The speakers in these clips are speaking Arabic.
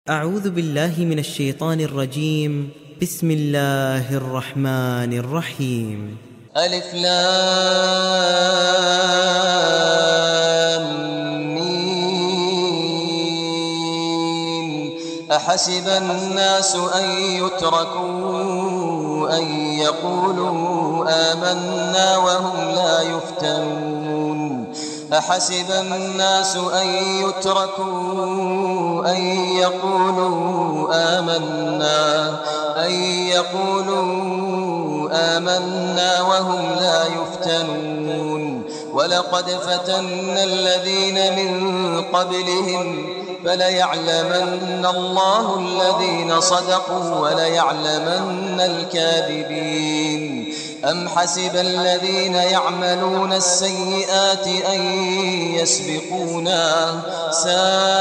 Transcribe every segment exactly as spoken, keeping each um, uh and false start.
أعوذ بالله من الشيطان الرجيم. بسم الله الرحمن الرحيم. ألف لام ميم. أحسب الناس أن يتركوا أن يقولوا آمنا وهم لا يفتنون أحسب الناس أن يتركوا أن يقولوا آمنا أن يقولوا آمنا وهم لا يفتنون ولقد فتنا الذين من قبلهم فليعلمن الله الذين صدقوا وليعلمن الكاذبين. أم حسب الذين يعملون السيئات أن يسبقونا ساء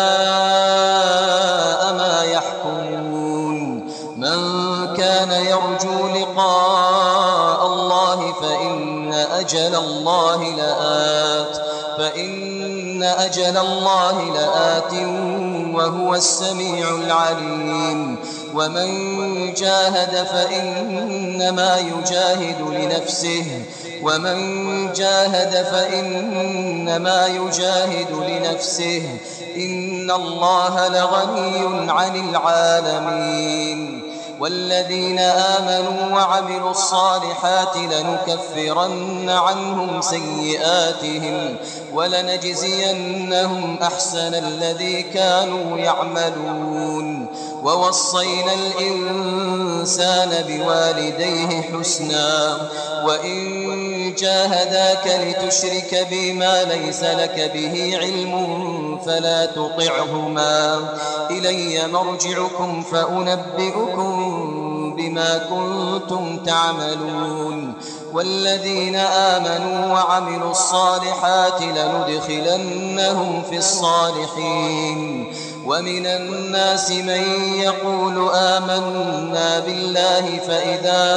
ما يحكمون. من كان يرجو لقاء الله فإن أجل الله لآت فإن أجل الله لآت وهو السميع العليم. ومن جاهد فإنما يجاهد لنفسه ومن جاهد فإنما يجاهد لنفسه إن الله لغني عن العالمين. والذين آمنوا وعملوا الصالحات لنكفرن عنهم سيئاتهم ولنجزينهم أحسن الذي كانوا يعملون. ووصينا الإنسان بوالديه حسنا وإن جاهداك لتشرك بما ليس لك به علم فلا تطعهما إلي مرجعكم فأنبئكم بما كنتم تعملون. والذين آمنوا وعملوا الصالحات لندخلنهم في الصالحين. ومن الناس من يقول آمنا بالله فإذا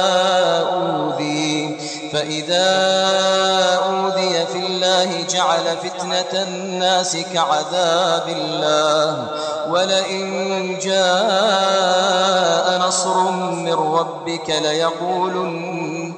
أوذي فإذا أوذي في الله جعل فتنة الناس كعذاب الله ولئن جاء نصر من ربك ليقولن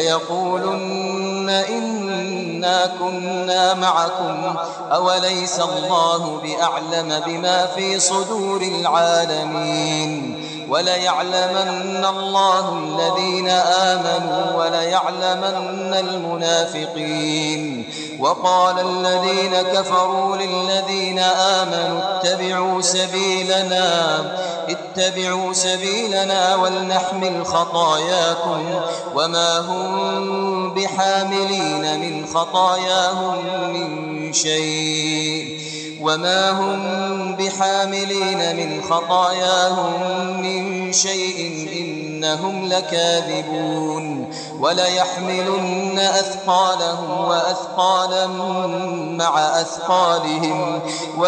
ليقولن إنا كنا معكم أوليس الله بأعلم بما في صدور العالمين. وليعلمن الله الذين آمنوا وليعلمن المنافقين. وقال الذين كفروا للذين آمنوا اتبعوا سبيلنا اتبعوا سبيلنا ولنحمل خطاياكم وما هم بحاملين من خطاياهم من شيء وما هم بحاملين من خطاياهم من شيء إنهم لكاذبون. وليحملن أثقالهم وأثقالا مع أثقالهم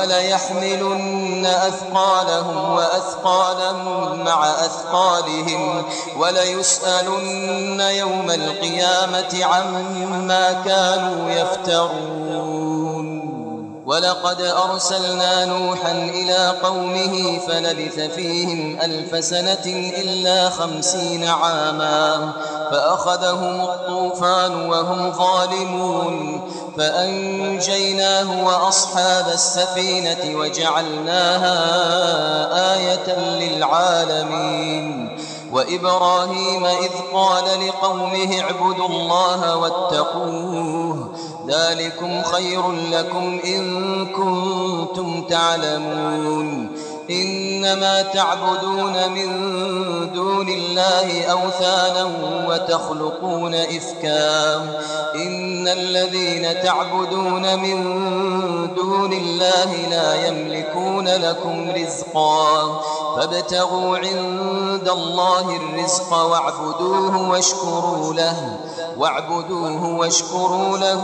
وليحملن أثقالهم وأثقالا مع أثقالهم وليسألن يوم القيامة عما كانوا يفترون. ولقد أرسلنا نوحا إلى قومه فلبث فيهم ألف سنة إلا خمسين عاما فأخذهم الطوفان وهم ظالمون فأنجيناه وأصحاب السفينة وجعلناها آية للعالمين. وإبراهيم إذ قال لقومه اعبدوا الله واتقوه ذلكم خير لكم إن كنتم تعلمون. إنما تعبدون من دون الله أوثانا وتخلقون إفكا إن الذين تعبدون من دون الله لا يملكون لكم رزقا فابتغوا عند الله الرزق واعبدوه واشكروا له واعبدوه واشكروا له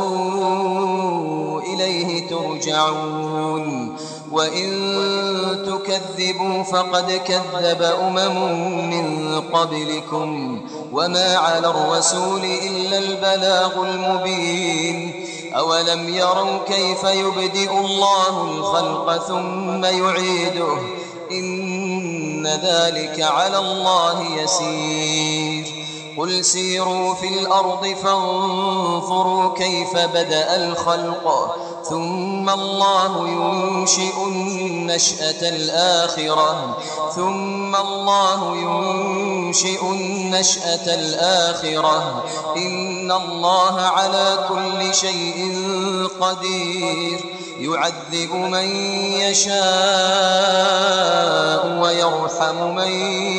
إليه ترجعون. وإن تكذبوا فقد كذب أمم من قبلكم وما على الرسول إلا البلاغ المبين. أولم يروا كيف يبدئ الله الخلق ثم يعيده إن ذلك على الله يسير قل سيروا في الأرض فانظروا كيف بدأ الخلق ثم الله ينشئ النشأة الآخرة ثم الله ينشئ النشأة الآخرة إن الله على كل شيء قدير يعذب من يشاء ويرحم من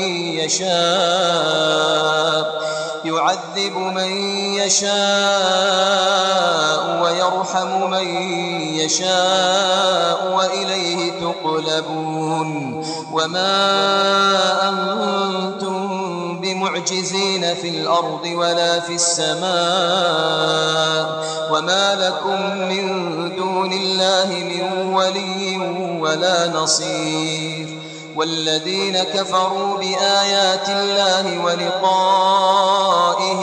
يشاء يعذب من يشاء ويرحم من يشاء وإليه تقلبون وما أنتم بمعجزين في الأرض ولا في السماء وما لكم من دون الله من ولي ولا نصير والذين كفروا بآيات الله ولقائه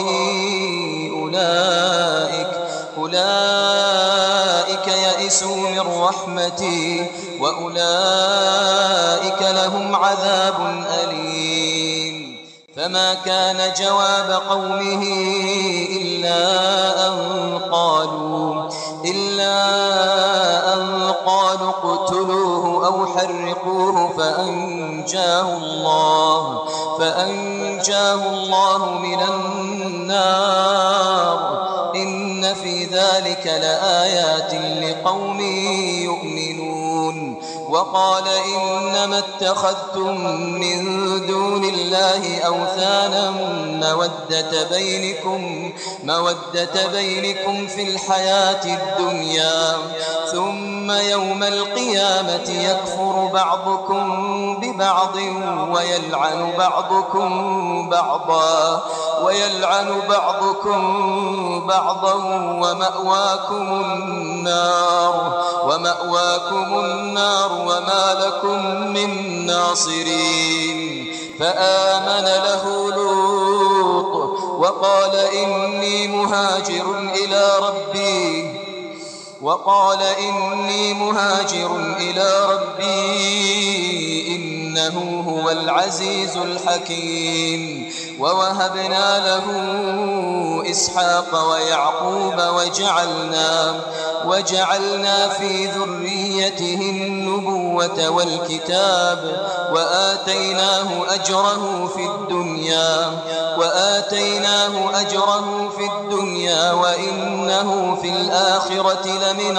أولئك أولئك يئسوا من رحمتي وأولئك لهم عذاب أليم فما كان جواب قومه إلا أن قالوا إلا أن قالوا اقتلوه أو حرقوه فأنجاه الله فأنجاه الله من النار إن في ذلك لآيات لقوم يؤمنون وقال إنما اتخذتم من دون الله أوثانا مودة بينكم مودة بينكم في الحياة الدنيا ثم يوم القيامة يكفر بعضكم ببعض ويلعن بعضكم بعضا ويلعن بعضكم بعضا ومأواكم النار ومأواكم النار وما لكم من ناصرين فآمن له لوط وقال إني مهاجر إلى ربي وقال إني مهاجر إلى ربي إنه هو العزيز الحكيم ووهبنا له إسحاق ويعقوب وجعلنا وجعلنا في ذريته النبوة والكتاب وآتيناه أجره في الدنيا وآتيناه أجره في الدنيا وإنه في الآخرة لمن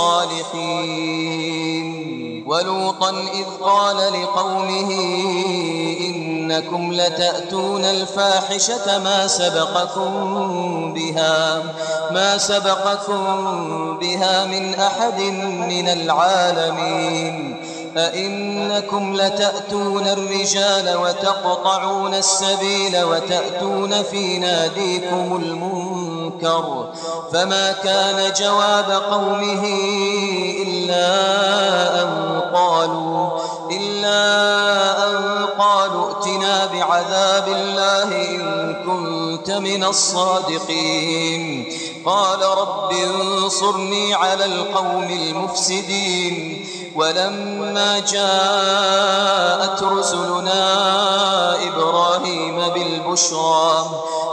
الصالحين ولوطا إذ قال لقومه إنكم لتأتون الفاحشة ما سبقكم بها ما سبقكم بها من أحد من العالمين أئنكم لتأتون الرجال وتقطعون السبيل وتأتون في ناديكم المنكر فما كان جواب قومه إلا أن قالوا إلا أن قالوا ائتنا بعذاب الله إن كنت من الصادقين قال رب انصرني على القوم المفسدين ولما جاءت رسلنا إبراهيم بالبشرى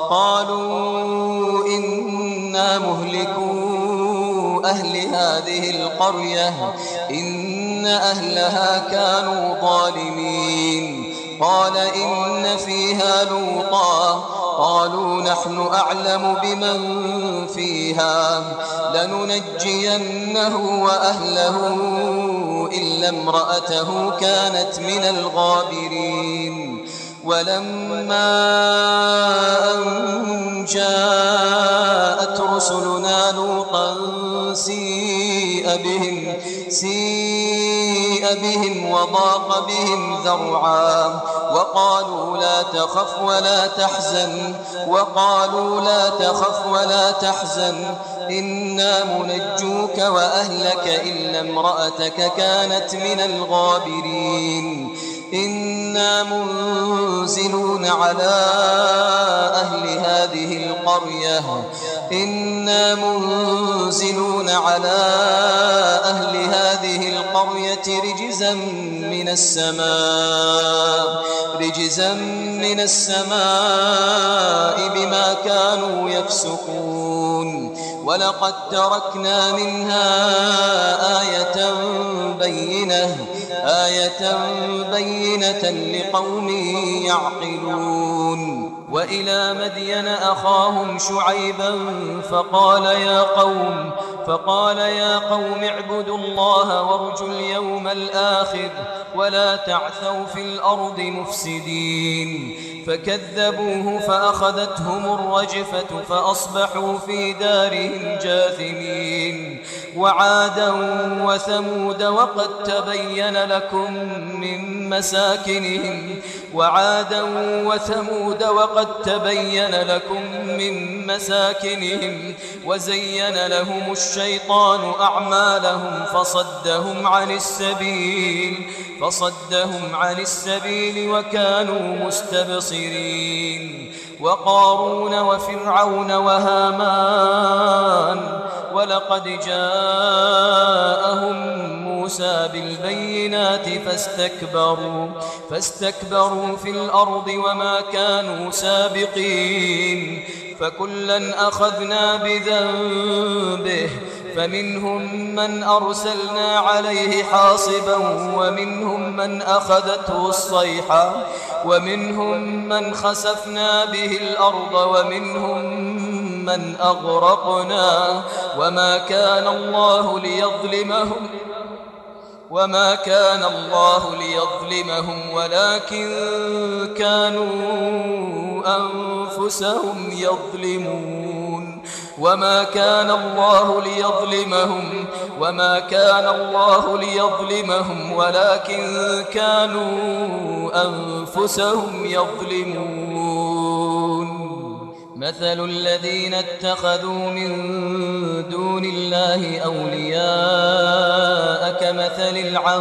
قالوا إنا مهلكو أهل هذه القرية إن أهلها كانوا ظالمين قال إن فيها لوطا قالوا نحن أعلم بمن فيها لننجينه وأهله إلا امرأته كانت من الغابرين ولما أن جاءت رسلنا لوطا سيء بهم سيء بهم وضاق بهم ذرعا وقالوا لا تخف ولا تحزن وقالوا لا تخف ولا تحزن إنا منجوك وأهلك إلا امرأتك كانت من الغابرين إنا منزلون على أهل هذه القرية إنا منزلون على أهل هذه القرية البيت رجزا من السماء رجزا من السماء بما كانوا يفسقون ولقد تركنا منها آية بينة آية بينة لقوم يعقلون وإلى مدين أخاهم شعيبا فقال يا قوم فقال يا قوم اعبدوا الله وارجوا اليوم الآخر ولا تعثوا في الأرض مفسدين فكذبوه فأخذتهم الرجفة فأصبحوا في دارهم جاثمين وعادا وثمود وقد تبين لكم من مساكنهم وعادا وثمود وقد تبين لكم من مساكنهم وزين لهم الشيطان أعمالهم فصدهم عن السبيل فصدهم عن السبيل وكانوا مستبصرين وقارون وفرعون وهامان ولقد جاءهم موسى بالبينات فاستكبروا فاستكبروا في الأرض وما كانوا سابقين فكلا أخذنا بذنبه فمنهم من أرسلنا عليه حاصبا ومنهم من أخذته الصيحة ومنهم من خسفنا به الأرض ومنهم من أغرقنا وما كان الله ليظلمهم وما كان الله ليظلمهم ولكن كانوا أنفسهم يظلمون وما كان الله ليظلمهم وما كان الله ليظلمهم ولكن كانوا أنفسهم يظلمون مثل الذين اتخذوا من دون الله أولياء كمثل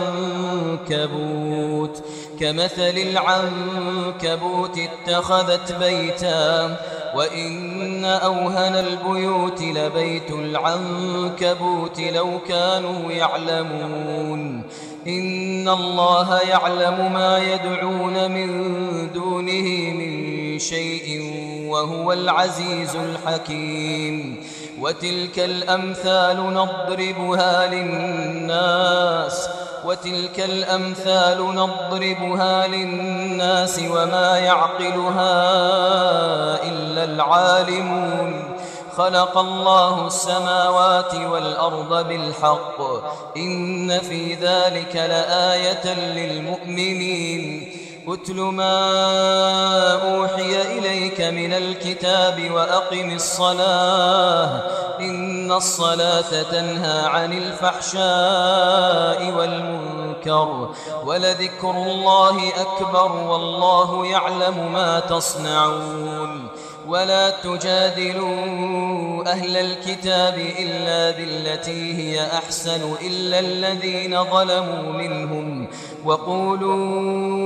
العنكبوت كمثل العنكبوت اتخذت بيتا وإن أوهن البيوت لبيت العنكبوت لو كانوا يعلمون إن الله يعلم ما يدعون من دونه من شيء وهو العزيز الحكيم وتلك الأمثال نضربها للناس وتلك الأمثال نضربها للناس وما يعقلها إلا العالمون خلق الله السماوات والأرض بالحق إن في ذلك لآية للمؤمنين اتل ما أوحي إليك من الكتاب وأقم الصلاة إن الصلاة تنهى عن الفحشاء والمنكر ولذكر الله أكبر والله يعلم ما تصنعون ولا تجادلوا أهل الكتاب إلا بالتي هي أحسن إلا الذين ظلموا منهم وقولوا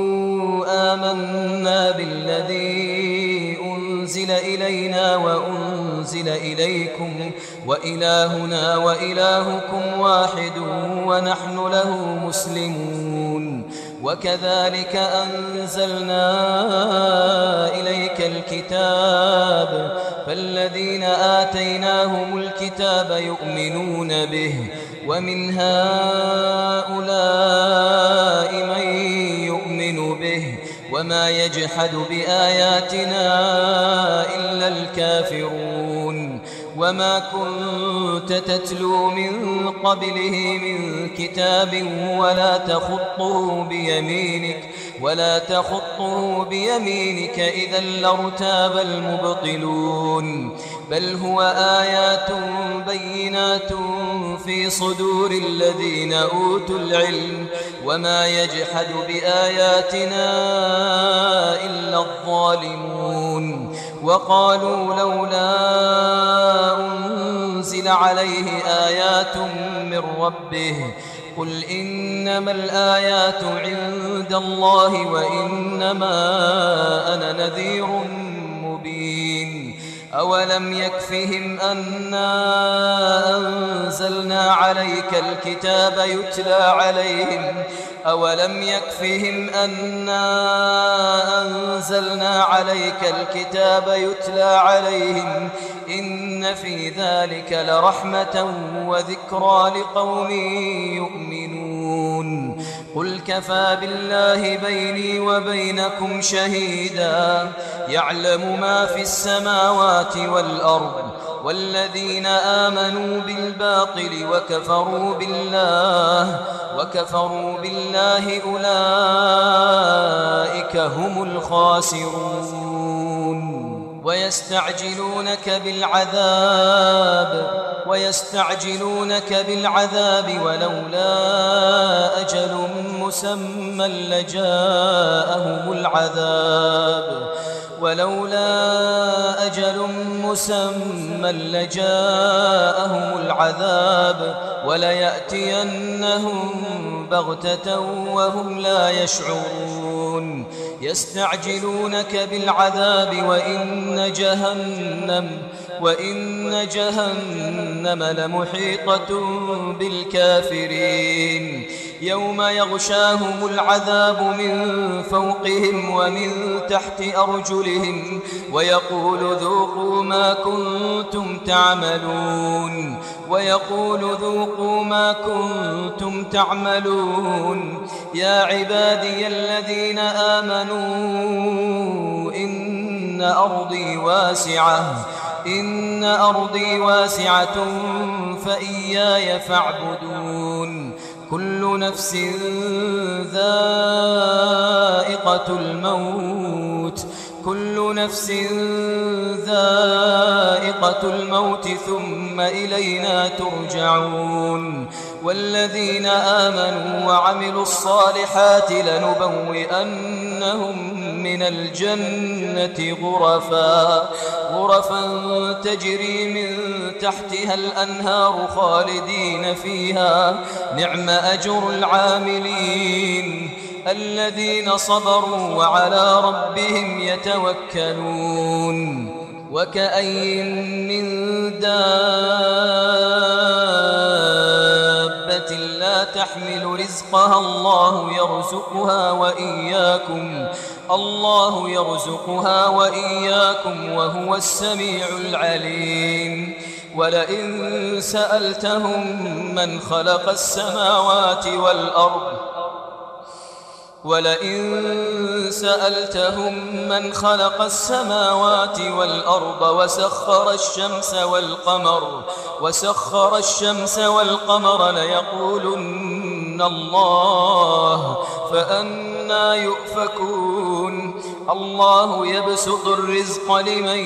آمنا بالذي أنزل إلينا وأنزل إليكم وإلهنا وإلهكم واحد ونحن له مسلمون وكذلك أنزلنا إليك الكتاب فالذين آتيناهم الكتاب يؤمنون به ومن هؤلاء من يؤمن به وما يجحد بآياتنا إلا الكافرون وما كنت تتلو من قبله من كتاب ولا تخطه بيمينك ولا تخطه بيمينك إذا لارتاب المبطلون بل هو آيات بينات في صدور الذين أوتوا العلم وما يجحد بآياتنا إلا الظالمون وقالوا لولا أنزل عليه آيات من ربه قل إنما الآيات عند الله وإنما أنا نذير مبين أولم يكفهم أنا أنزلنا عليك الكتاب يتلى عليهم أولم يكفهم أنا أنزلنا عليك الكتاب يتلى عليهم إن في ذلك لرحمة وذكرى لقوم يؤمنون قل كفى بالله بيني وبينكم شهيدا يعلم ما في السماوات والأرض والذين آمنوا بالباطل وكفروا بالله وكفروا بالله أولئك هم الخاسرون ويستعجلونك بالعذاب ويستعجلونك بالعذاب ولولا أجل مسمى لجاءهم العذاب ولولا أجل مسمى لجاءهم العذاب وليأتينهم بغتة وهم لا يشعرون يستعجلونك بالعذاب وإن جهنم وإن جهنم لمحيطة بالكافرين يوم يغشاهم العذاب من فوقهم ومن تحت أرجلهم ويقول ذوقوا ما كنتم تعملون ويقول ذوقوا ما كنتم تعملون يا عبادي الذين آمنوا إن أرضي واسعة إن أرضي واسعة فإياي فاعبدون كل نفس ذائقة الموت كل نفس ذائقة الموت ثم إلينا ترجعون والذين آمنوا وعملوا الصالحات لنبوئنهم من الجنة غرفا غرفا تجري من تحتها الأنهار خالدين فيها نعم أجر العاملين الذين صبروا وعلى ربهم يتوكلون وكأي من دابة لا تحمل رزقها الله يرزقها وإياكم الله يرزقها وإياكم وهو السميع العليم ولئن سألتهم من خلق السماوات والأرض ولئن سألتهم من خلق السماوات والأرض وسخر الشمس والقمر وسخر الشمس والقمر ليقولن الله فأنى يؤفكون الله يبسط الرزق لمن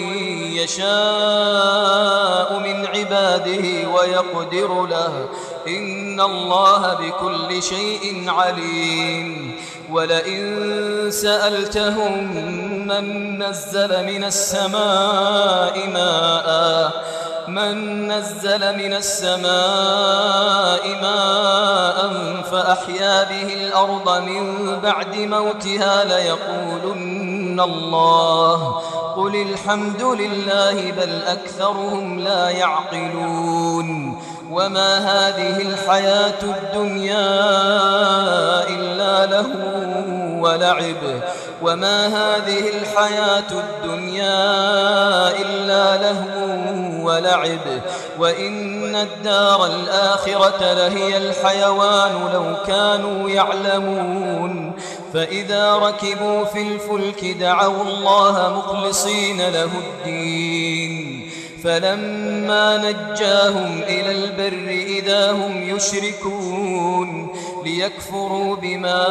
يشاء من عباده ويقدر له إن الله بكل شيء عليم ولئن سألتهم من نزل من السماء ماء من نزل من السماء ماء فأحيا به الأرض من بعد موتها ليقولن الله قل الحمد لله بل أكثرهم لا يعقلون وما هذه الحياة الدنيا إلا لهو ولعب وما هذه الحياة الدنيا إلا لهو ولعب وإن الدار الآخرة لهي الحيوان لو كانوا يعلمون فإذا ركبوا في الفلك دعوا الله مخلصين له الدين فلما نجاهم إلى البر إذا هم يشركون ليكفروا بما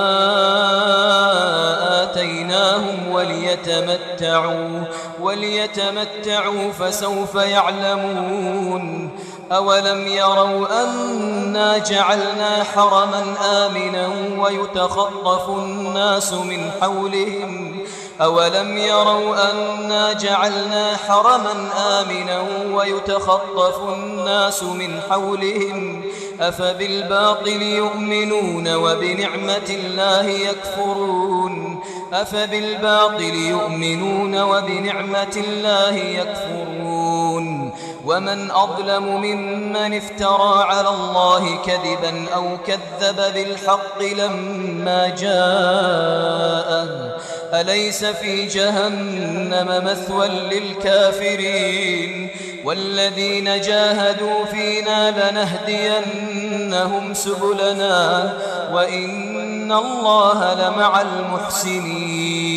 آتيناهم وليتمتعوا وليتمتعوا فسوف يعلمون أولم يروا أنا جعلنا حرما آمنا ويتخطف الناس من حولهم أولم يروا أنا جعلنا حرما آمنا ويتخطف الناس من حولهم أفبالباطل يؤمنون وبنعمة الله يكفرون أفبالباطل يؤمنون وبنعمة الله يكفرون ومن أظلم ممن افترى على الله كذبا أو كذب بالحق لما جاءه أليس في جهنم مثوى للكافرين والذين جاهدوا فينا لنهدينهم سبلنا وإن الله لمع المحسنين